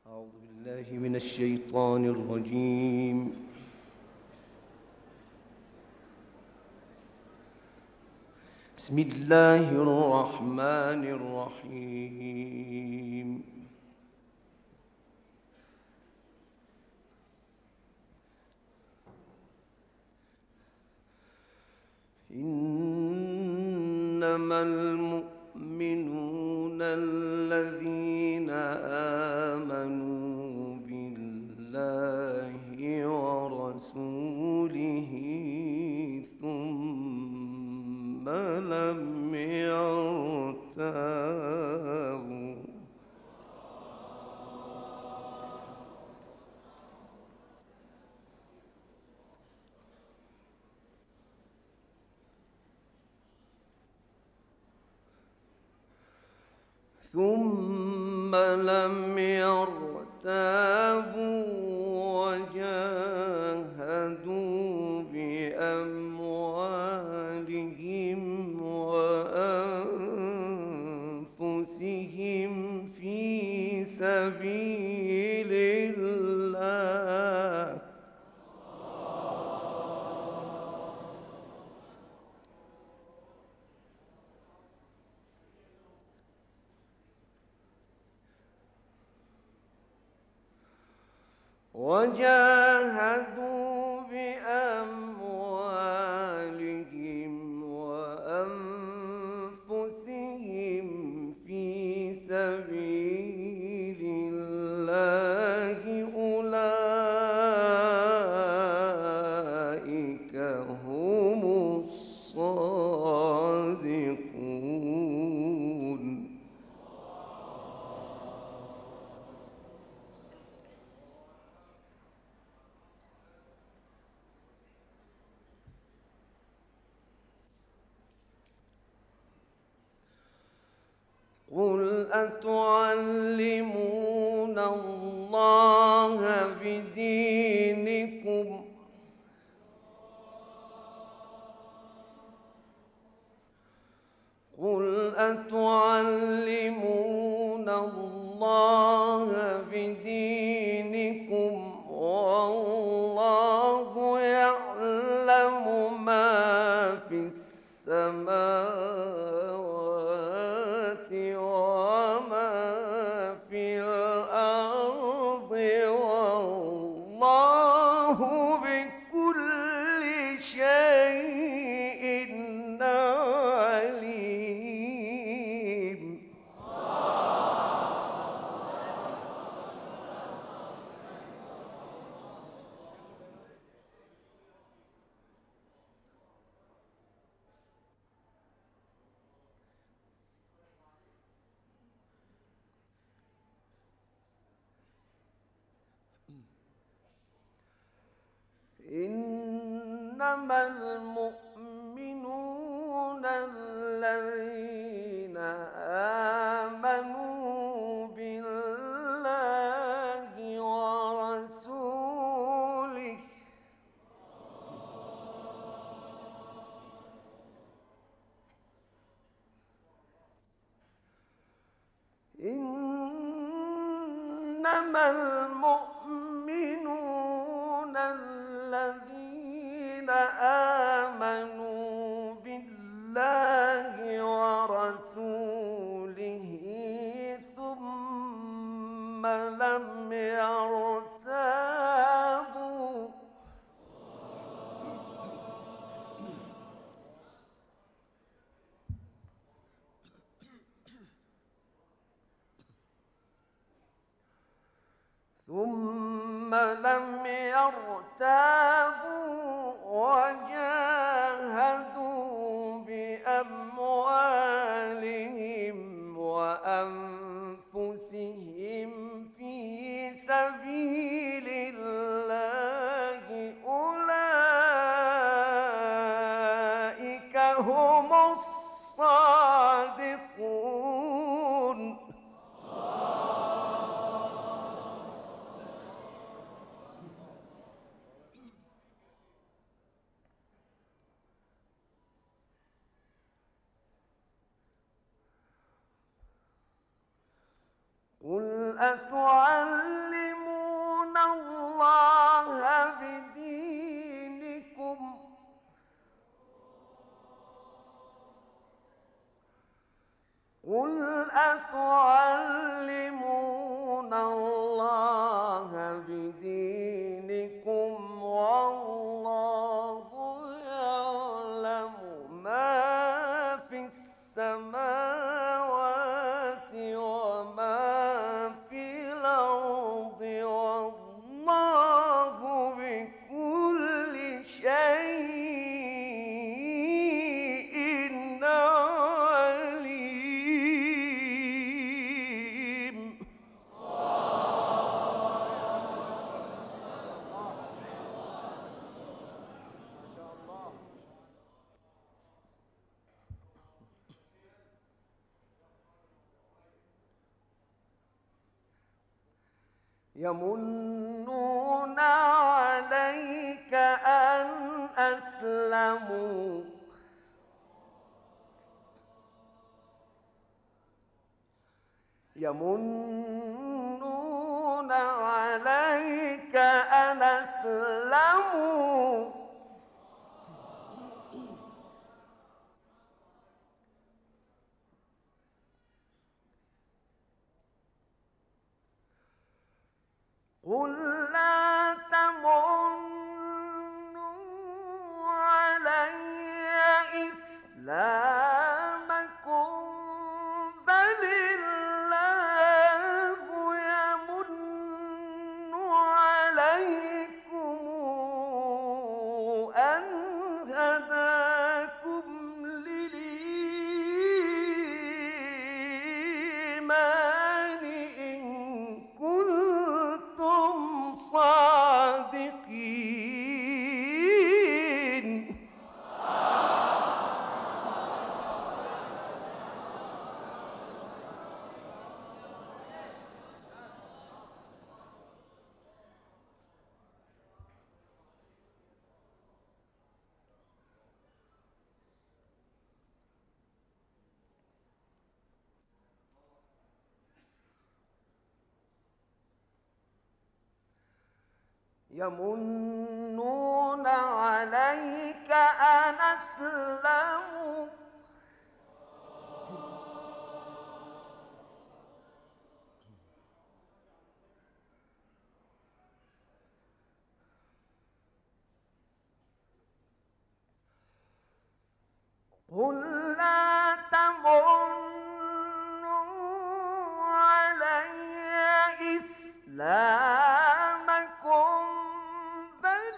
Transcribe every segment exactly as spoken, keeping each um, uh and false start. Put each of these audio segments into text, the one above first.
أعوذ بالله من الشيطان الرجيم. بسم الله الرحمن الرحيم. إنما المؤمنون الذين آمنوا بالله ورسوله ثم لم يرتابوا ثم لم يرتابوا وجاهدوا بأموالهم وأنفسهم في سبيل الله وجاهدوا بأموالهم وأنفسهم في سبيل الله أولئك هم الصادقون. قل أتعلمون الله بدينكم قل أتعلمون الله بدينكم والله يعلم ما في السماوات وما في الأرض والله بكل شيء عليم. إنما المؤمنون الذين آمنوا بالله ورسوله إنما المؤمنون الذين آمنوا بالله ورسوله ثم لم يرتابوا ثم لم يرتابوا وجاهدوا بأموالهم وأنفسهم في سبيل الله أولئك هم الصادقون. قل أتعلمون يمنون عليك أن أسلموا يمنون عليك أن أسلموا قل لا تمنوا علي إسلامكم بل الله يمن عليكم أن هداكم للإيمان إن كنتم صادقين. يمنون عليك أن أسلموا قل لا تمنوا علي إسلامكم بل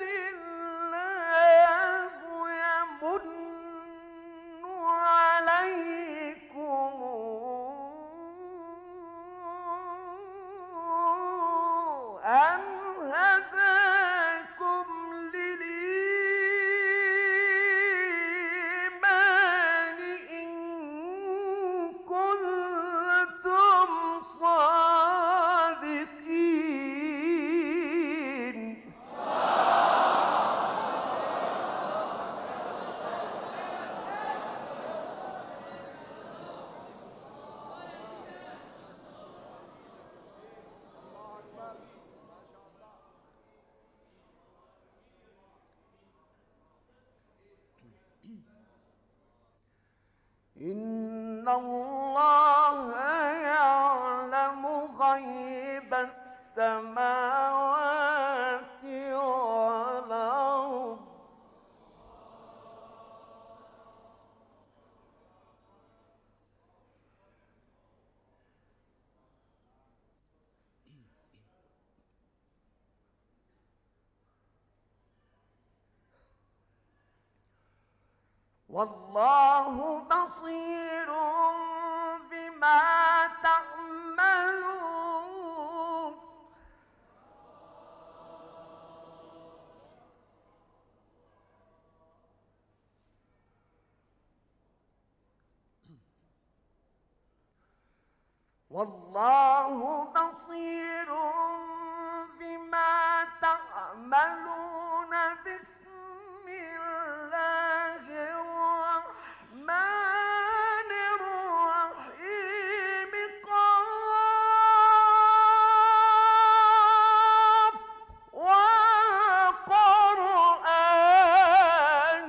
الله يمن عليكم أن هداكم للإيمان إن كنتم صادقين. إن الله يعلم غيب السماوات والأرض والله بصير بما تعملون. والله بصير بما تعملون. بسم الله الرحمن الرحيم. قاف والقرآن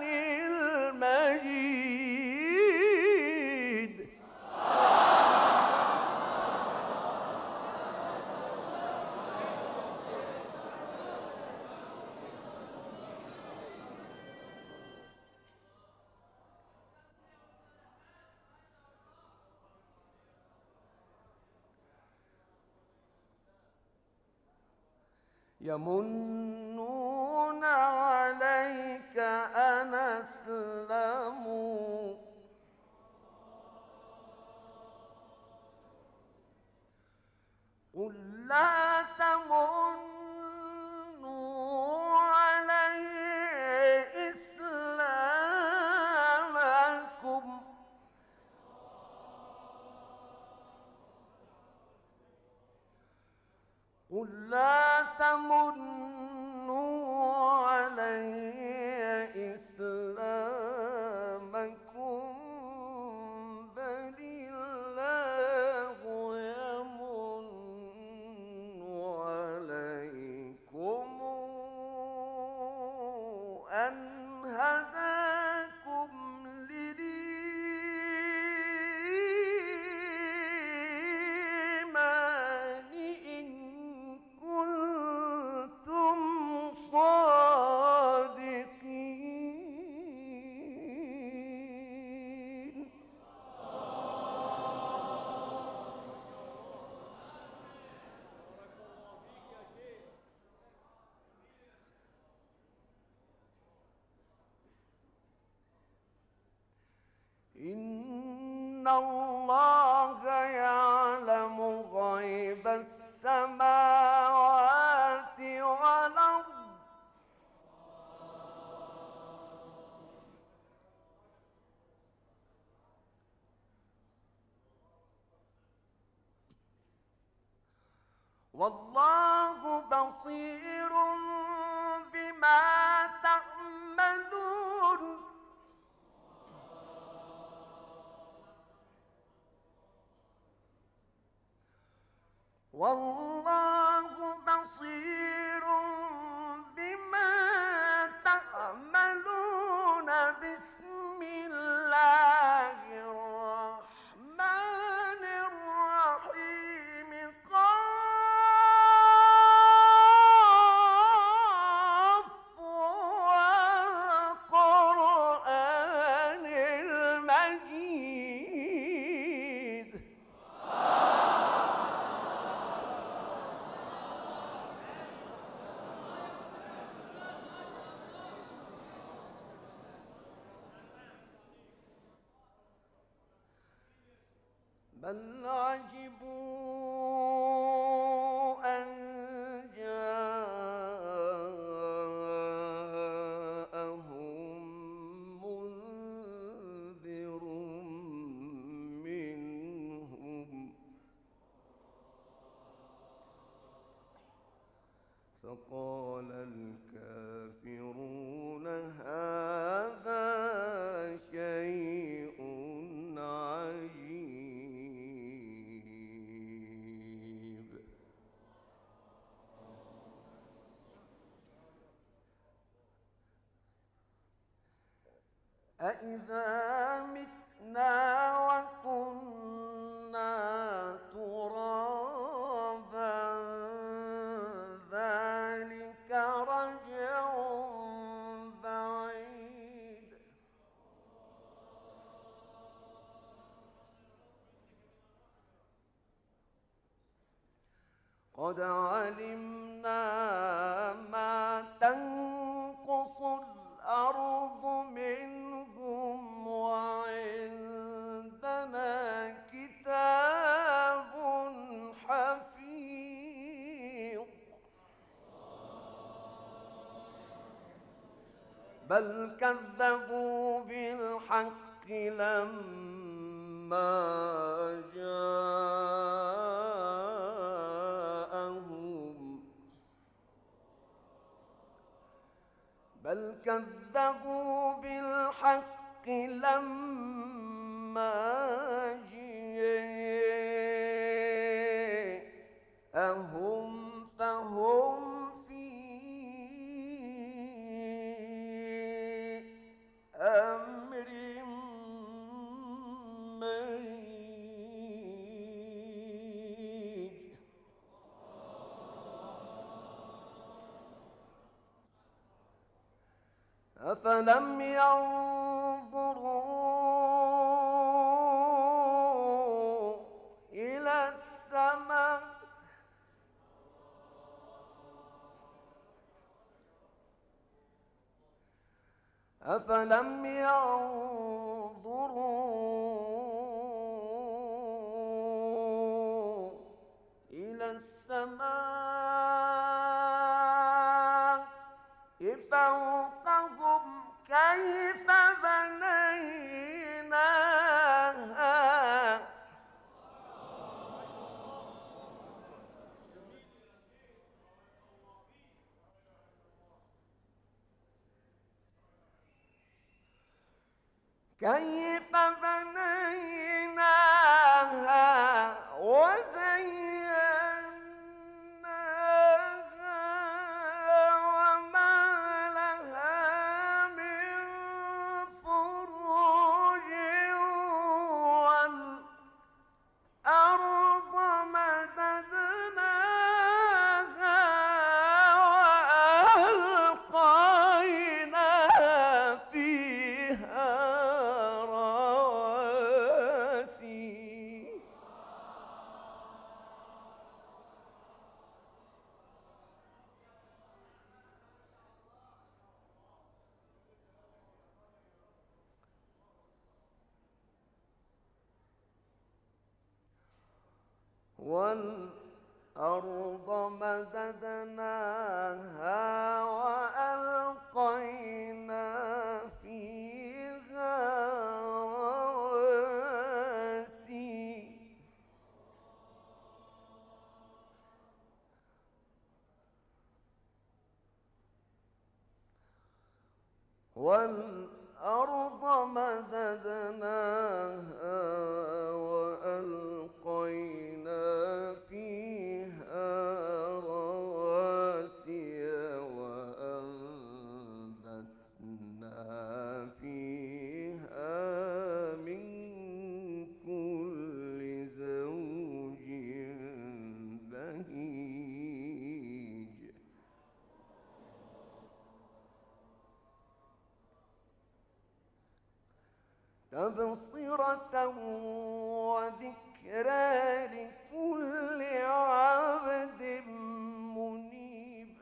المجيد. يمنون عليك أن أسلموا قل لا تمنوا علي إسلامكم قل لا تمنوا علي إسلامكم بل الله يمن عليكم أن هداكم للإيمان إن كنتم صادقين. إن الله يعلم غيب السماوات والأرض والله بصير بما تعملون. والله بصير بما تعملون. بسم الله الرحمن الرحيم. قاف والقرآن المجيد. بل عجبوا أن جاءهم منذر منهم فقال الكافرون هذا شيء عجيب. أإذا متنا وكنا ترابا ذلك رجع بعيد. قد علمنا ما تنقص الأرض منهم وعندنا كتاب حفيظ. بل كذبوا بالحق لما جاءهم. بل كذبوا بالحق لما جاءهم فهم في أمر مريج. أفلم ينظروا إلى السماء أفلم ينظروا إلى السماء فوقهم كيف بنيناها كيف بنيناها وزيناها وما لها من فروج والأرض مددناها وألقينا فيها رواسي والأرض مددناها وألقينا فيها رواسي والأرض مددناها وألقينا فيها رواسي وأنبتنا فيها من كل زوج بهيج تبصرة وذكرى لكل عبد منيب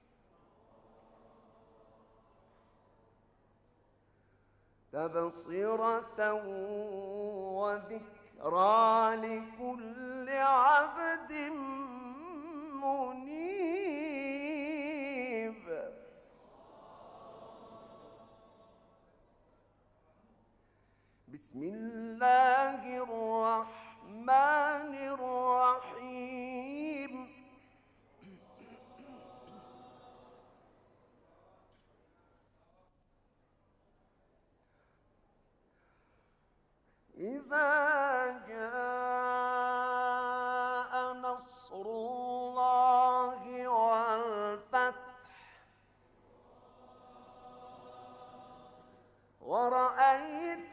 تبصرة وذكرى لكل عبد منيب بسم الله الرحمن الرحيم إذا جاء نصر الله والفتح ورأيت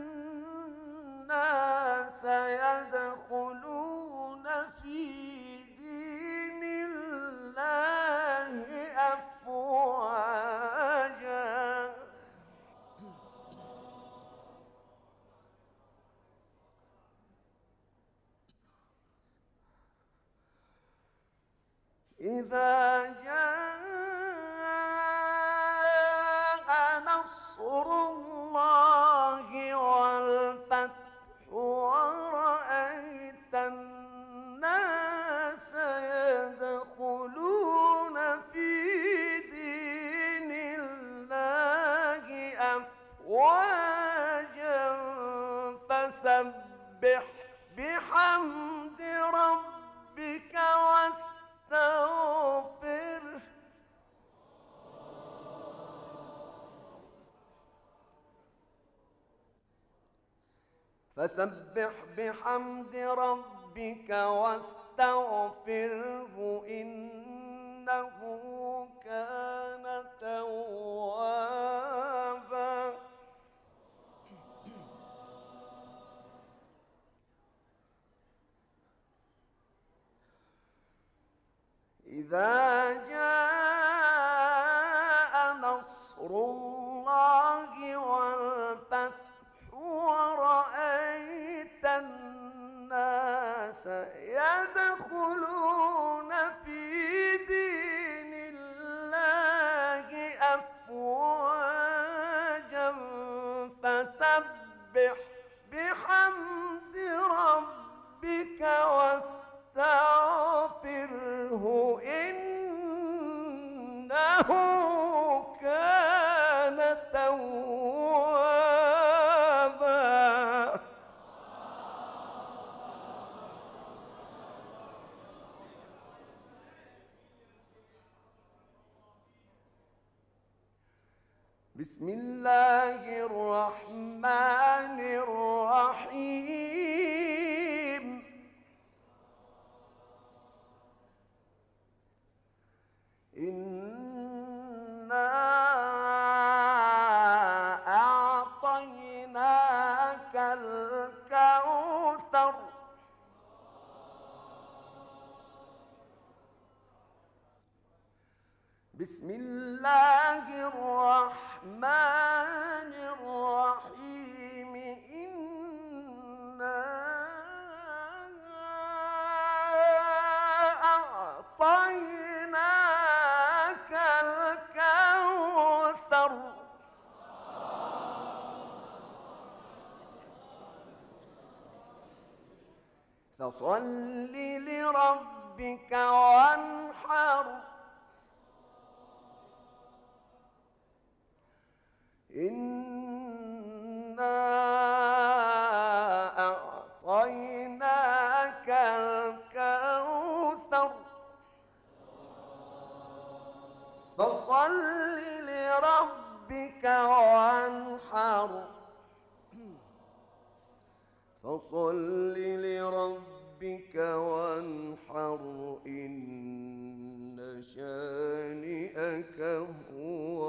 الناس يدخلون في دين الله أفواجا إذا جاء نصر الله والفتح ورأيت الناس يدخلون في دين الله أفواجا فسبح بحمد ربك واستغفره فسبح بحمد ربك واستغفره إنه كان توابا إذا جاء نصر الله والفتح ورأيت الناس يدخلون في دين الله أفواجا فسبح بحمد ربك واستغفره إنه كان توابا بسم الله الرحمن الرحيم إنا أعطيناك الكوثر بسم الله الرحمن الرحيم إنا أعطيناك الكوثر فصل لربك وانحر إنا أعطيناك الكوثر فصل لربك وانحر فصل لربك وانحر إن شانئك هو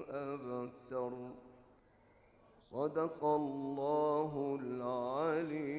الأبتر صدق الله العلي